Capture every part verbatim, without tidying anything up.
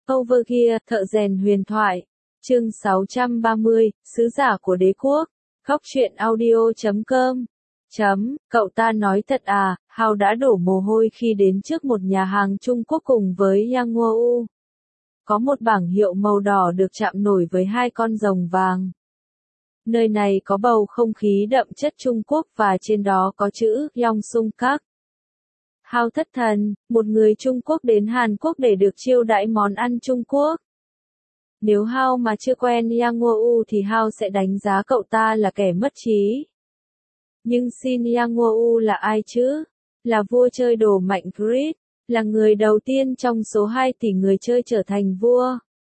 Overgear, thợ rèn huyền thoại. Chương sáu trăm ba mươi, sứ giả của đế quốc. Góc truyện audio chấm com. Chấm, cậu ta nói thật à, Hao đã đổ mồ hôi khi đến trước một nhà hàng Trung Quốc cùng với Yang Nguo. Có một bảng hiệu màu đỏ được chạm nổi với hai con rồng vàng. Nơi này có bầu không khí đậm chất Trung Quốc và trên đó có chữ Yongsun Các. Hao thất thần, một người Trung Quốc đến Hàn Quốc để được chiêu đãi món ăn Trung Quốc. Nếu Hao mà chưa quen Yang Nguo thì Hao sẽ đánh giá cậu ta là kẻ mất trí. Nhưng xin Yang Nguo là ai chứ? Là vua chơi đồ mạnh Grid, là người đầu tiên trong số hai tỷ người chơi trở thành vua.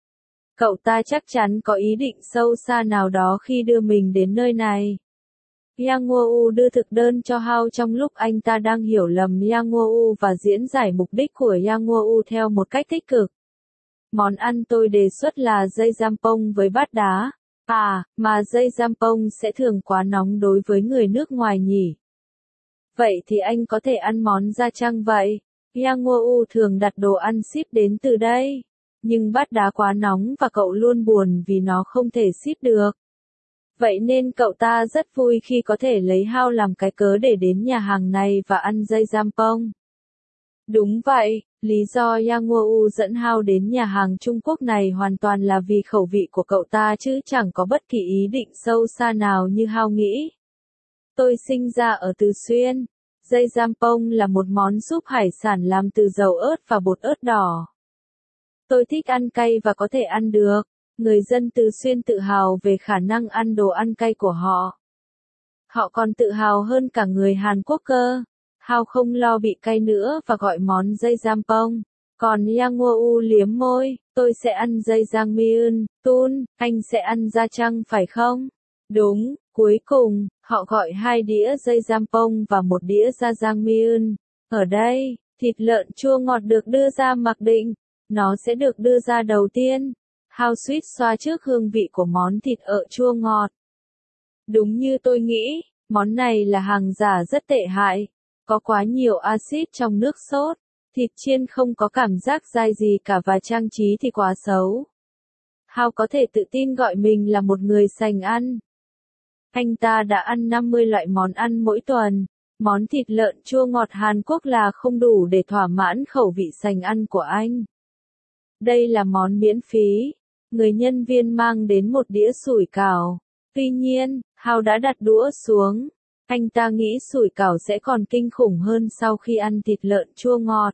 Cậu ta chắc chắn có ý định sâu xa nào đó khi đưa mình đến nơi này. Yang Nguo đưa thực đơn cho Hao trong lúc anh ta đang hiểu lầm Yang Nguo và diễn giải mục đích của Yang Nguo theo một cách tích cực. Món ăn tôi đề xuất là dây jampong với bát đá. À, mà dây jampong sẽ thường quá nóng đối với người nước ngoài nhỉ? Vậy thì anh có thể ăn món da chăng vậy? Yang Nguo thường đặt đồ ăn ship đến từ đây. Nhưng bát đá quá nóng và cậu luôn buồn vì nó không thể ship được. Vậy nên cậu ta rất vui khi có thể lấy Hao làm cái cớ để đến nhà hàng này và ăn dây jampong. Đúng vậy, lý do Yang Nguo dẫn Hao đến nhà hàng Trung Quốc này hoàn toàn là vì khẩu vị của cậu ta chứ chẳng có bất kỳ ý định sâu xa nào như Hao nghĩ. Tôi sinh ra ở Từ Xuyên. Dây jampong là một món súp hải sản làm từ dầu ớt và bột ớt đỏ. Tôi thích ăn cay và có thể ăn được. Người dân Từ Xuyên tự hào về khả năng ăn đồ ăn cay của họ. Họ còn tự hào hơn cả người Hàn Quốc cơ. Hao không lo bị cay nữa và gọi món dây jampong. Còn Yang Nguo liếm môi, tôi sẽ ăn dây jangmyeon, tun, anh sẽ ăn da chăng phải không? Đúng, cuối cùng, họ gọi hai đĩa dây jampong và một đĩa da jangmyeon. Ở đây, thịt lợn chua ngọt được đưa ra mặc định. Nó sẽ được đưa ra đầu tiên. Hao suýt xoa trước hương vị của món thịt ợ chua ngọt. Đúng như tôi nghĩ, món này là hàng giả rất tệ hại. Có quá nhiều axit trong nước sốt. Thịt chiên không có cảm giác dai gì cả và trang trí thì quá xấu. Hao có thể tự tin gọi mình là một người sành ăn. Anh ta đã ăn năm mươi loại món ăn mỗi tuần. Món thịt lợn chua ngọt Hàn Quốc là không đủ để thỏa mãn khẩu vị sành ăn của anh. Đây là món miễn phí. Người nhân viên mang đến một đĩa sủi cảo. Tuy nhiên, Hao đã đặt đũa xuống. Anh ta nghĩ sủi cảo sẽ còn kinh khủng hơn sau khi ăn thịt lợn chua ngọt.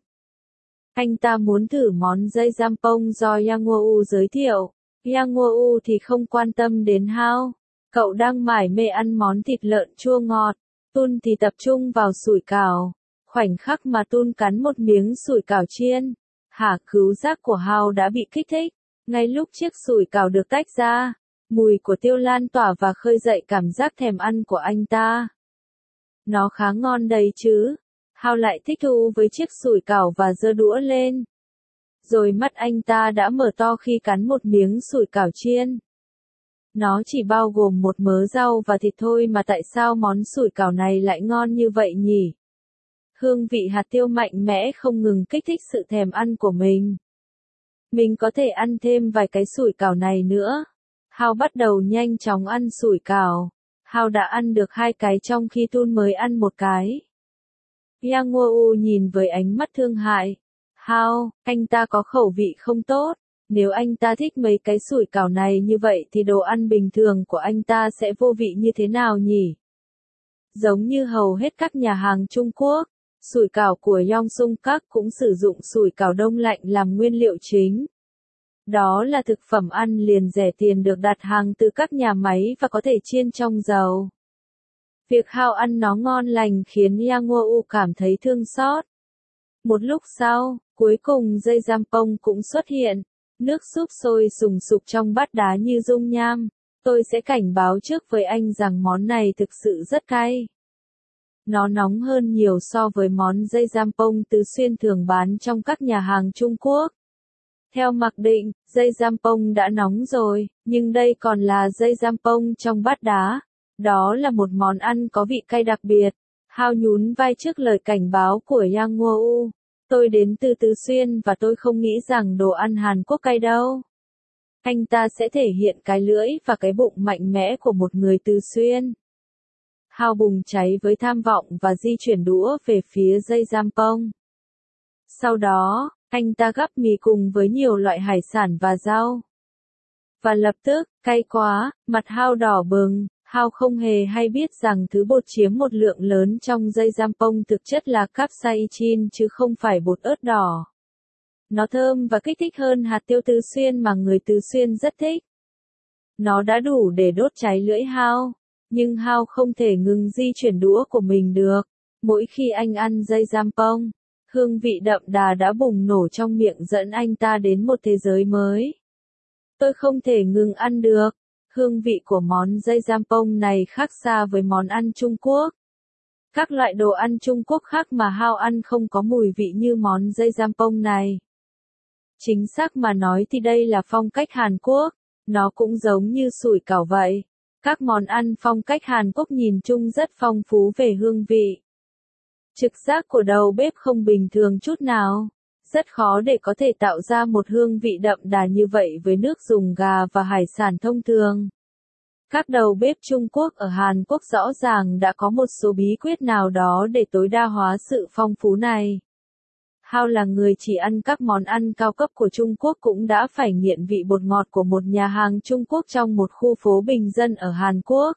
Anh ta muốn thử món dây jampong do Yang Nguo giới thiệu. Yang Nguo thì không quan tâm đến Hao. Cậu đang mải mê ăn món thịt lợn chua ngọt. Tun thì tập trung vào sủi cảo. Khoảnh khắc mà Tun cắn một miếng sủi cảo chiên, hả khứu giác của Hao đã bị kích thích. Ngay lúc chiếc sủi cảo được tách ra, mùi của tiêu lan tỏa và khơi dậy cảm giác thèm ăn của anh ta. Nó khá ngon đấy chứ. Hao lại thích thú với chiếc sủi cảo và giơ đũa lên. Rồi mắt anh ta đã mở to khi cắn một miếng sủi cảo chiên. Nó chỉ bao gồm một mớ rau và thịt thôi mà tại sao món sủi cảo này lại ngon như vậy nhỉ? Hương vị hạt tiêu mạnh mẽ không ngừng kích thích sự thèm ăn của mình. Mình có thể ăn thêm vài cái sủi cảo này nữa. Hao bắt đầu nhanh chóng ăn sủi cảo. Hao đã ăn được hai cái trong khi Tun mới ăn một cái. Yang Nguo nhìn với ánh mắt thương hại. Hao, anh ta có khẩu vị không tốt. Nếu anh ta thích mấy cái sủi cảo này như vậy thì đồ ăn bình thường của anh ta sẽ vô vị như thế nào nhỉ? Giống như hầu hết các nhà hàng Trung Quốc, sủi cảo của Yongsun Các cũng sử dụng sủi cảo đông lạnh làm nguyên liệu chính. Đó là thực phẩm ăn liền rẻ tiền được đặt hàng từ các nhà máy và có thể chiên trong dầu. Việc Hao ăn nó ngon lành khiến Yang Nguo cảm thấy thương xót. Một lúc sau, cuối cùng dây jampong cũng xuất hiện. Nước súp sôi sùng sục trong bát đá như dung nham. Tôi sẽ cảnh báo trước với anh rằng món này thực sự rất cay. Nó nóng hơn nhiều so với món dây jampong Từ Xuyên thường bán trong các nhà hàng Trung Quốc. Theo mặc định, dây jampong đã nóng rồi, nhưng đây còn là dây jampong trong bát đá. Đó là một món ăn có vị cay đặc biệt. Hao nhún vai trước lời cảnh báo của Yang Nguo. Tôi đến từ Tứ Xuyên và tôi không nghĩ rằng đồ ăn Hàn Quốc cay đâu. Anh ta sẽ thể hiện cái lưỡi và cái bụng mạnh mẽ của một người Tứ Xuyên. Hao bùng cháy với tham vọng và di chuyển đũa về phía dây jampong. Sau đó, anh ta gắp mì cùng với nhiều loại hải sản và rau. Và lập tức, cay quá, mặt Hao đỏ bừng. Hao không hề hay biết rằng thứ bột chiếm một lượng lớn trong dây jampong thực chất là capsaicin chứ không phải bột ớt đỏ. Nó thơm và kích thích hơn hạt tiêu Tứ Xuyên mà người Tứ Xuyên rất thích. Nó đã đủ để đốt cháy lưỡi Hao, nhưng Hao không thể ngừng di chuyển đũa của mình được. Mỗi khi anh ăn dây jampong, hương vị đậm đà đã bùng nổ trong miệng dẫn anh ta đến một thế giới mới. Tôi không thể ngừng ăn được. Hương vị của món dây jampong này khác xa với món ăn Trung Quốc. Các loại đồ ăn Trung Quốc khác mà Hao ăn không có mùi vị như món dây jampong này. Chính xác mà nói thì đây là phong cách Hàn Quốc, nó cũng giống như sủi cảo vậy. Các món ăn phong cách Hàn Quốc nhìn chung rất phong phú về hương vị. Trực giác của đầu bếp không bình thường chút nào. Rất khó để có thể tạo ra một hương vị đậm đà như vậy với nước dùng gà và hải sản thông thường. Các đầu bếp Trung Quốc ở Hàn Quốc rõ ràng đã có một số bí quyết nào đó để tối đa hóa sự phong phú này. Hao là người chỉ ăn các món ăn cao cấp của Trung Quốc cũng đã phải nghiện vị bột ngọt của một nhà hàng Trung Quốc trong một khu phố bình dân ở Hàn Quốc.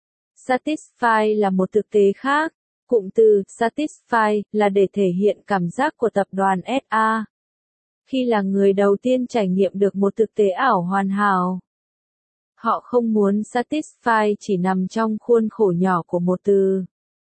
Satisfy là một thực tế khác. Cụm từ Satisfy là để thể hiện cảm giác của tập đoàn ét a. Khi là người đầu tiên trải nghiệm được một thực tế ảo hoàn hảo. Họ không muốn Satisfy chỉ nằm trong khuôn khổ nhỏ của một từ.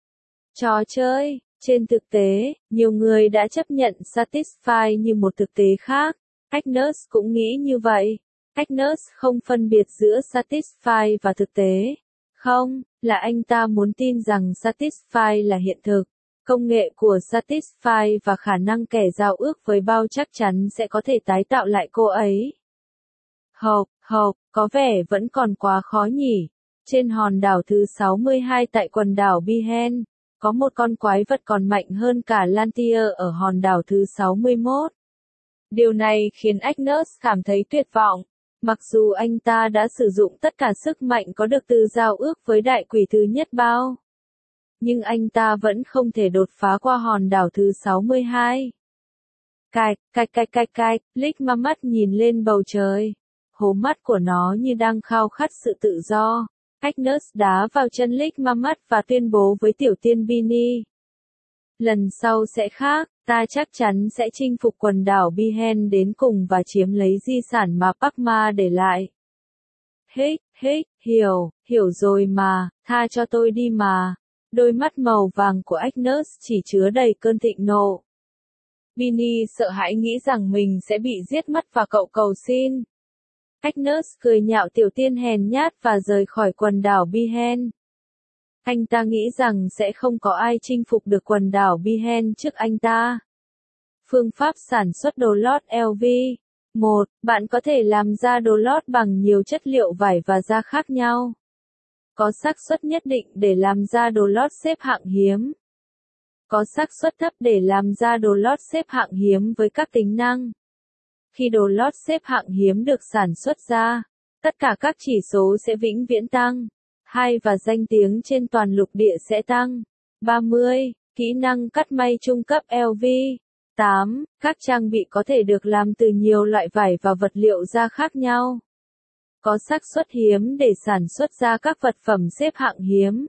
Trò chơi. Trên thực tế, nhiều người đã chấp nhận Satisfy như một thực tế khác. Agnes cũng nghĩ như vậy. Agnes không phân biệt giữa Satisfy và thực tế. Không, là anh ta muốn tin rằng Satisfy là hiện thực. Công nghệ của Satisfy và khả năng kẻ giao ước với bao chắc chắn sẽ có thể tái tạo lại cô ấy. Hộp, hộp, có vẻ vẫn còn quá khó nhỉ. Trên hòn đảo thứ sáu mươi hai tại quần đảo Bihen, có một con quái vật còn mạnh hơn cả Lantier ở hòn đảo thứ sáu mươi mốt. Điều này khiến Agnes cảm thấy tuyệt vọng. Mặc dù anh ta đã sử dụng tất cả sức mạnh có được từ giao ước với đại quỷ thứ nhất bao. Nhưng anh ta vẫn không thể đột phá qua hòn đảo thứ sáu mươi hai. Cạch, cạch cạch cạch cạch, Lick Mamat nhìn lên bầu trời. Hố mắt của nó như đang khao khát sự tự do. Agnes đá vào chân Lick Mamat và tuyên bố với tiểu tiên Bini. Lần sau sẽ khác, ta chắc chắn sẽ chinh phục quần đảo Bihen đến cùng và chiếm lấy di sản mà Pakma để lại. Hích, hích, hiểu, hiểu rồi mà, tha cho tôi đi mà. Đôi mắt màu vàng của Agnes chỉ chứa đầy cơn thịnh nộ. Bini sợ hãi nghĩ rằng mình sẽ bị giết mất và cậu cầu xin. Agnes cười nhạo tiểu tiên hèn nhát và rời khỏi quần đảo Bihen. Anh ta nghĩ rằng sẽ không có ai chinh phục được quần đảo Bihen trước anh ta. Phương pháp sản xuất đồ lót lờ vê. một. Bạn có thể làm ra đồ lót bằng nhiều chất liệu vải và da khác nhau. Có xác suất nhất định để làm ra đồ lót xếp hạng hiếm. Có xác suất thấp để làm ra đồ lót xếp hạng hiếm với các tính năng. Khi đồ lót xếp hạng hiếm được sản xuất ra, tất cả các chỉ số sẽ vĩnh viễn tăng. hai. Và danh tiếng trên toàn lục địa sẽ tăng. ba mươi. Kỹ năng cắt may trung cấp lờ vê. tám. Các trang bị có thể được làm từ nhiều loại vải và vật liệu da khác nhau. Có xác suất hiếm để sản xuất ra các vật phẩm xếp hạng hiếm.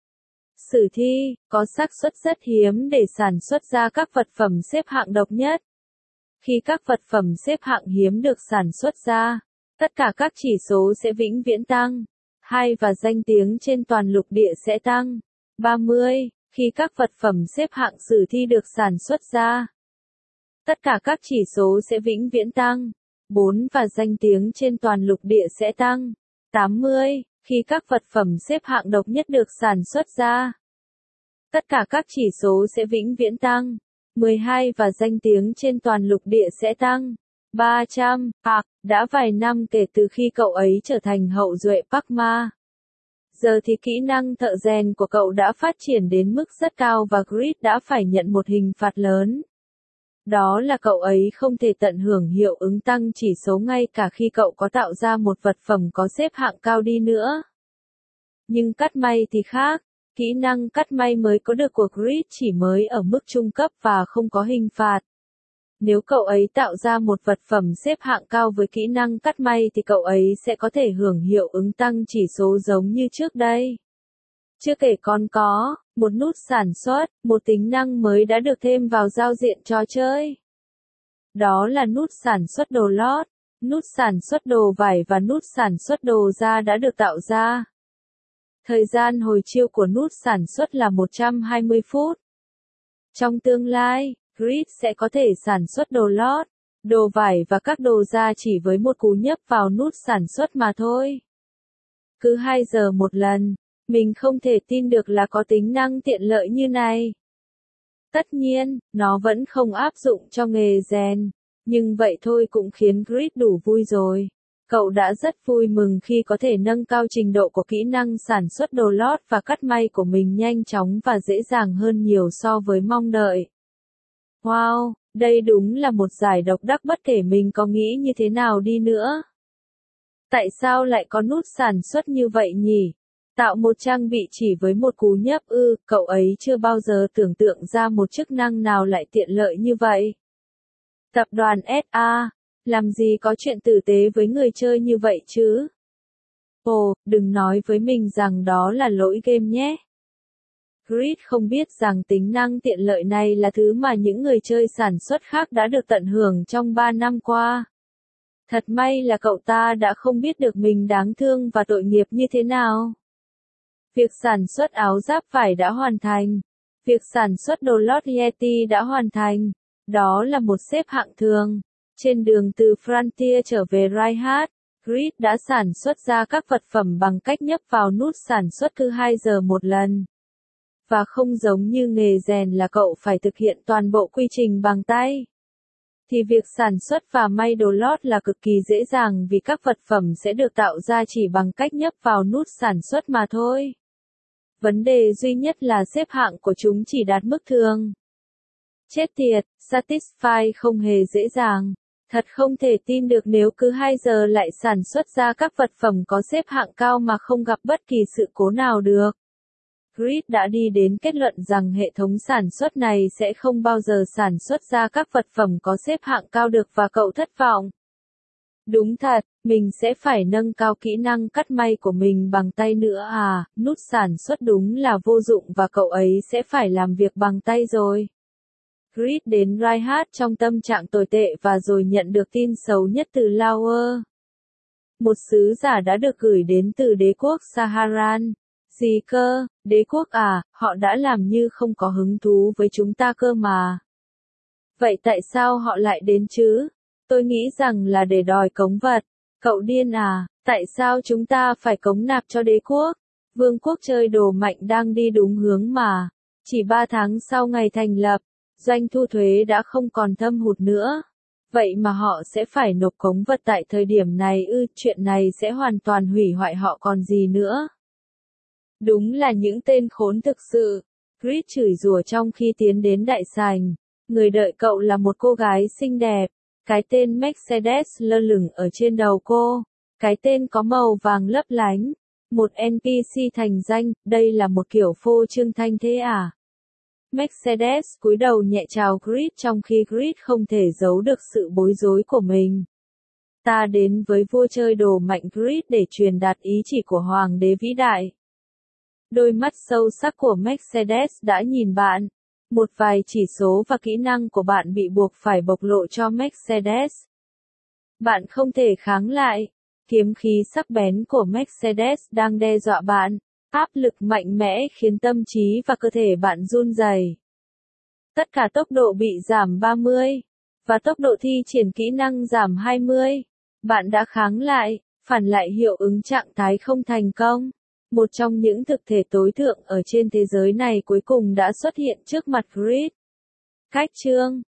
Sử thi, có xác suất rất hiếm để sản xuất ra các vật phẩm xếp hạng độc nhất. Khi các vật phẩm xếp hạng hiếm được sản xuất ra, tất cả các chỉ số sẽ vĩnh viễn tăng. hai. Và danh tiếng trên toàn lục địa sẽ tăng. ba mươi. Khi các vật phẩm xếp hạng sử thi được sản xuất ra, tất cả các chỉ số sẽ vĩnh viễn tăng. bốn. Và danh tiếng trên toàn lục địa sẽ tăng. tám mươi. Khi các vật phẩm xếp hạng độc nhất được sản xuất ra, tất cả các chỉ số sẽ vĩnh viễn tăng. mười hai. Và danh tiếng trên toàn lục địa sẽ tăng. ba trăm. Park, đã vài năm kể từ khi cậu ấy trở thành hậu duệ Pakma. Giờ thì kỹ năng thợ rèn của cậu đã phát triển đến mức rất cao và Grid đã phải nhận một hình phạt lớn. Đó là cậu ấy không thể tận hưởng hiệu ứng tăng chỉ số ngay cả khi cậu có tạo ra một vật phẩm có xếp hạng cao đi nữa. Nhưng cắt may thì khác, kỹ năng cắt may mới có được của Grid chỉ mới ở mức trung cấp và không có hình phạt. Nếu cậu ấy tạo ra một vật phẩm xếp hạng cao với kỹ năng cắt may thì cậu ấy sẽ có thể hưởng hiệu ứng tăng chỉ số giống như trước đây. Chưa kể còn có, một nút sản xuất, một tính năng mới đã được thêm vào giao diện trò chơi. Đó là nút sản xuất đồ lót, nút sản xuất đồ vải và nút sản xuất đồ da đã được tạo ra. Thời gian hồi chiêu của nút sản xuất là một trăm hai mươi phút. Trong tương lai, Grid sẽ có thể sản xuất đồ lót, đồ vải và các đồ da chỉ với một cú nhấp vào nút sản xuất mà thôi. Cứ hai giờ một lần, mình không thể tin được là có tính năng tiện lợi như này. Tất nhiên, nó vẫn không áp dụng cho nghề rèn, nhưng vậy thôi cũng khiến Grid đủ vui rồi. Cậu đã rất vui mừng khi có thể nâng cao trình độ của kỹ năng sản xuất đồ lót và cắt may của mình nhanh chóng và dễ dàng hơn nhiều so với mong đợi. Wow, đây đúng là một giải độc đắc bất kể mình có nghĩ như thế nào đi nữa. Tại sao lại có nút sản xuất như vậy nhỉ? Tạo một trang bị chỉ với một cú nhấp ư, cậu ấy chưa bao giờ tưởng tượng ra một chức năng nào lại tiện lợi như vậy. Tập đoàn ét a, làm gì có chuyện tử tế với người chơi như vậy chứ? Ồ, đừng nói với mình rằng đó là lỗi game nhé. Grid không biết rằng tính năng tiện lợi này là thứ mà những người chơi sản xuất khác đã được tận hưởng trong ba năm qua. Thật may là cậu ta đã không biết được mình đáng thương và tội nghiệp như thế nào. Việc sản xuất áo giáp vải đã hoàn thành. Việc sản xuất đồ lót Yeti đã hoàn thành. Đó là một xếp hạng thường. Trên đường từ Frontier trở về Reinhardt, Grid đã sản xuất ra các vật phẩm bằng cách nhấp vào nút sản xuất cứ hai giờ một lần. Và không giống như nghề rèn là cậu phải thực hiện toàn bộ quy trình bằng tay. Thì việc sản xuất và may đồ lót là cực kỳ dễ dàng vì các vật phẩm sẽ được tạo ra chỉ bằng cách nhấp vào nút sản xuất mà thôi. Vấn đề duy nhất là xếp hạng của chúng chỉ đạt mức thường. Chết tiệt, Satisfy không hề dễ dàng. Thật không thể tin được nếu cứ hai giờ lại sản xuất ra các vật phẩm có xếp hạng cao mà không gặp bất kỳ sự cố nào được. Grid đã đi đến kết luận rằng hệ thống sản xuất này sẽ không bao giờ sản xuất ra các vật phẩm có xếp hạng cao được và cậu thất vọng. Đúng thật, mình sẽ phải nâng cao kỹ năng cắt may của mình bằng tay nữa à, nút sản xuất đúng là vô dụng và cậu ấy sẽ phải làm việc bằng tay rồi. Grid đến Reinhardt trong tâm trạng tồi tệ và rồi nhận được tin xấu nhất từ Lauer. Một sứ giả đã được gửi đến từ đế quốc Saharan. Gì cơ, đế quốc à, họ đã làm như không có hứng thú với chúng ta cơ mà. Vậy tại sao họ lại đến chứ? Tôi nghĩ rằng là để đòi cống vật. Cậu điên à, tại sao chúng ta phải cống nạp cho đế quốc? Vương quốc chơi đồ mạnh đang đi đúng hướng mà. Chỉ ba tháng sau ngày thành lập, doanh thu thuế đã không còn thâm hụt nữa. Vậy mà họ sẽ phải nộp cống vật tại thời điểm này ư, chuyện này sẽ hoàn toàn hủy hoại họ còn gì nữa. Đúng là những tên khốn thực sự. Grid chửi rủa trong khi tiến đến đại sảnh. Người đợi cậu là một cô gái xinh đẹp. Cái tên Mercedes lơ lửng ở trên đầu cô. Cái tên có màu vàng lấp lánh. Một en pê xê thành danh, đây là một kiểu phô trương thanh thế à? Mercedes cúi đầu nhẹ chào Grid trong khi Grid không thể giấu được sự bối rối của mình. Ta đến với vua chơi đồ mạnh Grid để truyền đạt ý chỉ của Hoàng đế vĩ đại. Đôi mắt sâu sắc của Mercedes đã nhìn bạn. Một vài chỉ số và kỹ năng của bạn bị buộc phải bộc lộ cho Mercedes. Bạn không thể kháng lại. Kiếm khí sắc bén của Mercedes đang đe dọa bạn. Áp lực mạnh mẽ khiến tâm trí và cơ thể bạn run rẩy. Tất cả tốc độ bị giảm ba mươi. Và tốc độ thi triển kỹ năng giảm hai mươi. Bạn đã kháng lại, phản lại hiệu ứng trạng thái không thành công. Một trong những thực thể tối thượng ở trên thế giới này cuối cùng đã xuất hiện trước mặt Grid. Cách chương